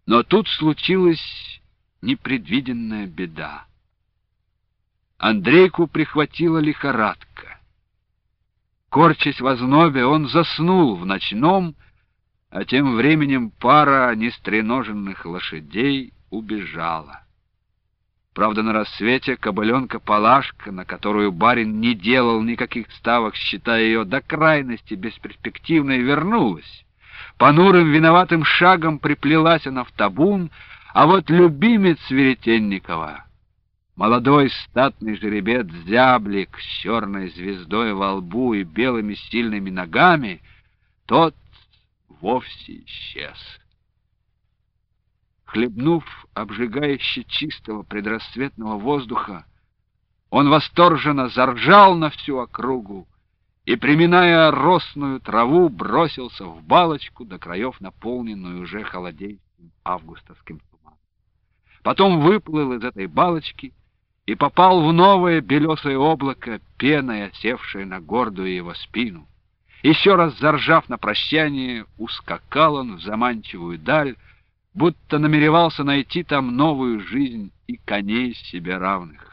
Но тут случилась непредвиденная беда. Андрейку прихватила лихорадка. Корчась в ознобе, он заснул в ночном, а тем временем пара нестреноженных лошадей убежала. Правда, на рассвете кобыленка Палашка, на которую барин не делал никаких ставок, считая ее до крайности бесперспективной, вернулась. Понурым виноватым шагом приплелась она в табун, а вот любимец Веретенникова, молодой статный жеребец Зяблик с черной звездой во лбу и белыми сильными ногами, тот вовсе исчез. Хлебнув обжигающе чистого предрассветного воздуха, он восторженно заржал на всю округу и, приминая росную траву, бросился в балочку, до краев наполненную уже холодеющим августовским туманом. Потом выплыл из этой балочки и попал в новое белесое облако, пеной осевшее на гордую его спину. Еще раз заржав на прощание, ускакал он в заманчивую даль, будто намеревался найти там новую жизнь и коней себе равных.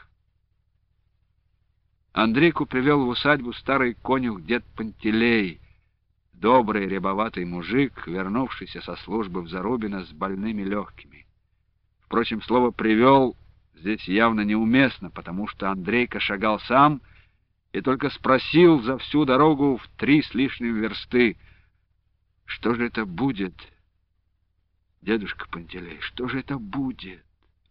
Андрейку привел в усадьбу старый конюх дед Пантелей, добрый рябоватый мужик, вернувшийся со службы в Зарубино с больными легкими. Впрочем, слово «привел» здесь явно неуместно, потому что Андрейка шагал сам и только спросил за всю дорогу в 3 с лишним версты: «Что же это будет, дедушка Пантелей, что же это будет?»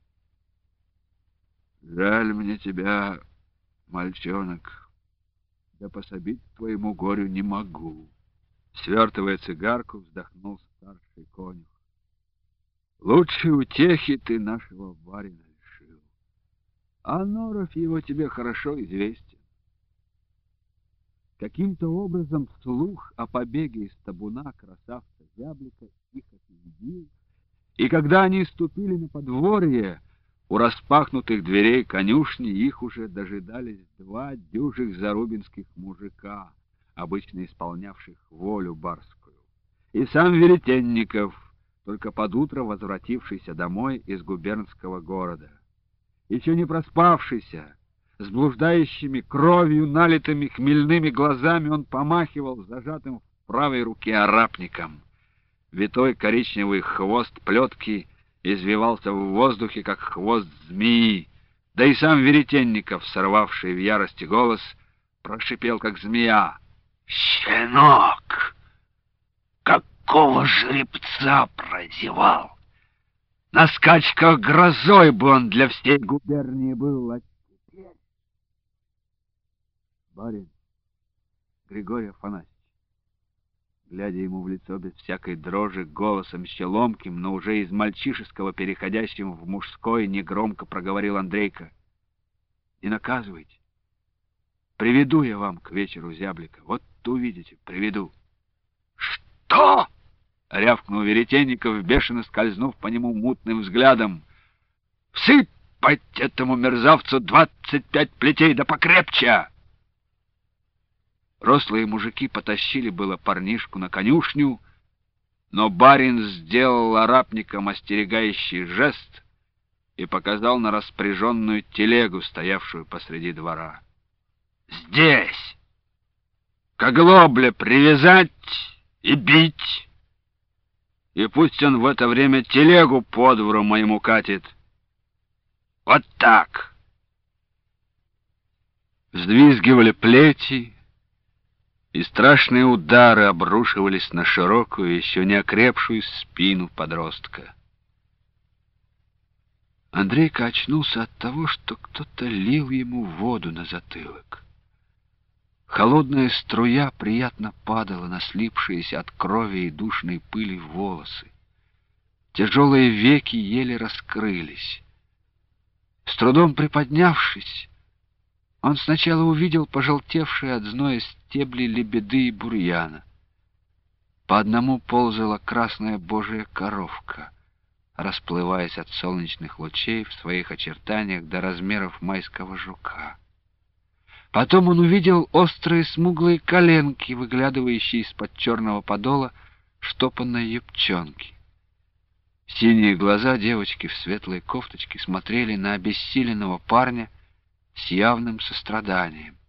«Жаль мне тебя, мальчонок, да пособить твоему горю не могу», — свертывая цигарку, вздохнул старший конюх. «Лучшей утехи ты нашего барина лишил, а норов его тебе хорошо известен. Каким-то образом слух о побеге из табуна красавца Зяблика их опередил, и когда они ступили на подворье, у распахнутых дверей конюшни их уже дожидались 2 дюжих зарубинских мужика, обычно исполнявших волю барскую, и сам Веретенников, только под утро возвратившийся домой из губернского города. Еще не проспавшийся, с блуждающими кровью налитыми хмельными глазами, он помахивал зажатым в правой руке арапником. Витой коричневый хвост плетки извивался в воздухе, как хвост змеи. Да и сам Веретенников, сорвавший в ярости голос, прошипел, как змея: «Щенок! Какого жеребца прозевал? На скачках грозой бы он для всей губернии был, а теперь...» «Барин Григорий Афанасьевич», глядя ему в лицо без всякой дрожи, голосом еще ломким, но уже из мальчишеского переходящим в мужской, негромко проговорил Андрейка: «Не наказывайте. Приведу я вам к вечеру Зяблика. Вот увидите, приведу». «Что?» — рявкнул Веретенников, бешено скользнув по нему мутным взглядом. «Всыпать этому мерзавцу 25 плетей, да покрепче!» Рослые мужики потащили было парнишку на конюшню, но барин сделал арапникам остерегающий жест и показал на распряженную телегу, стоявшую посреди двора. «Здесь! К оглобле привязать и бить! И пусть он в это время телегу по двору моему катит. Вот так!» Взвизгивали плети, и страшные удары обрушивались на широкую, еще не окрепшую спину подростка. Андрейка очнулся от того, что кто-то лил ему воду на затылок. Холодная струя приятно падала на слипшиеся от крови и душной пыли волосы. Тяжелые веки еле раскрылись. С трудом приподнявшись, он сначала увидел пожелтевшие от зноя стебли лебеды и бурьяна. По одному ползала красная божья коровка, расплываясь от солнечных лучей в своих очертаниях до размеров майского жука. Потом он увидел острые смуглые коленки, выглядывающие из-под черного подола штопанной юбчонки. Синие глаза девочки в светлой кофточке смотрели на обессиленного парня с явным состраданием.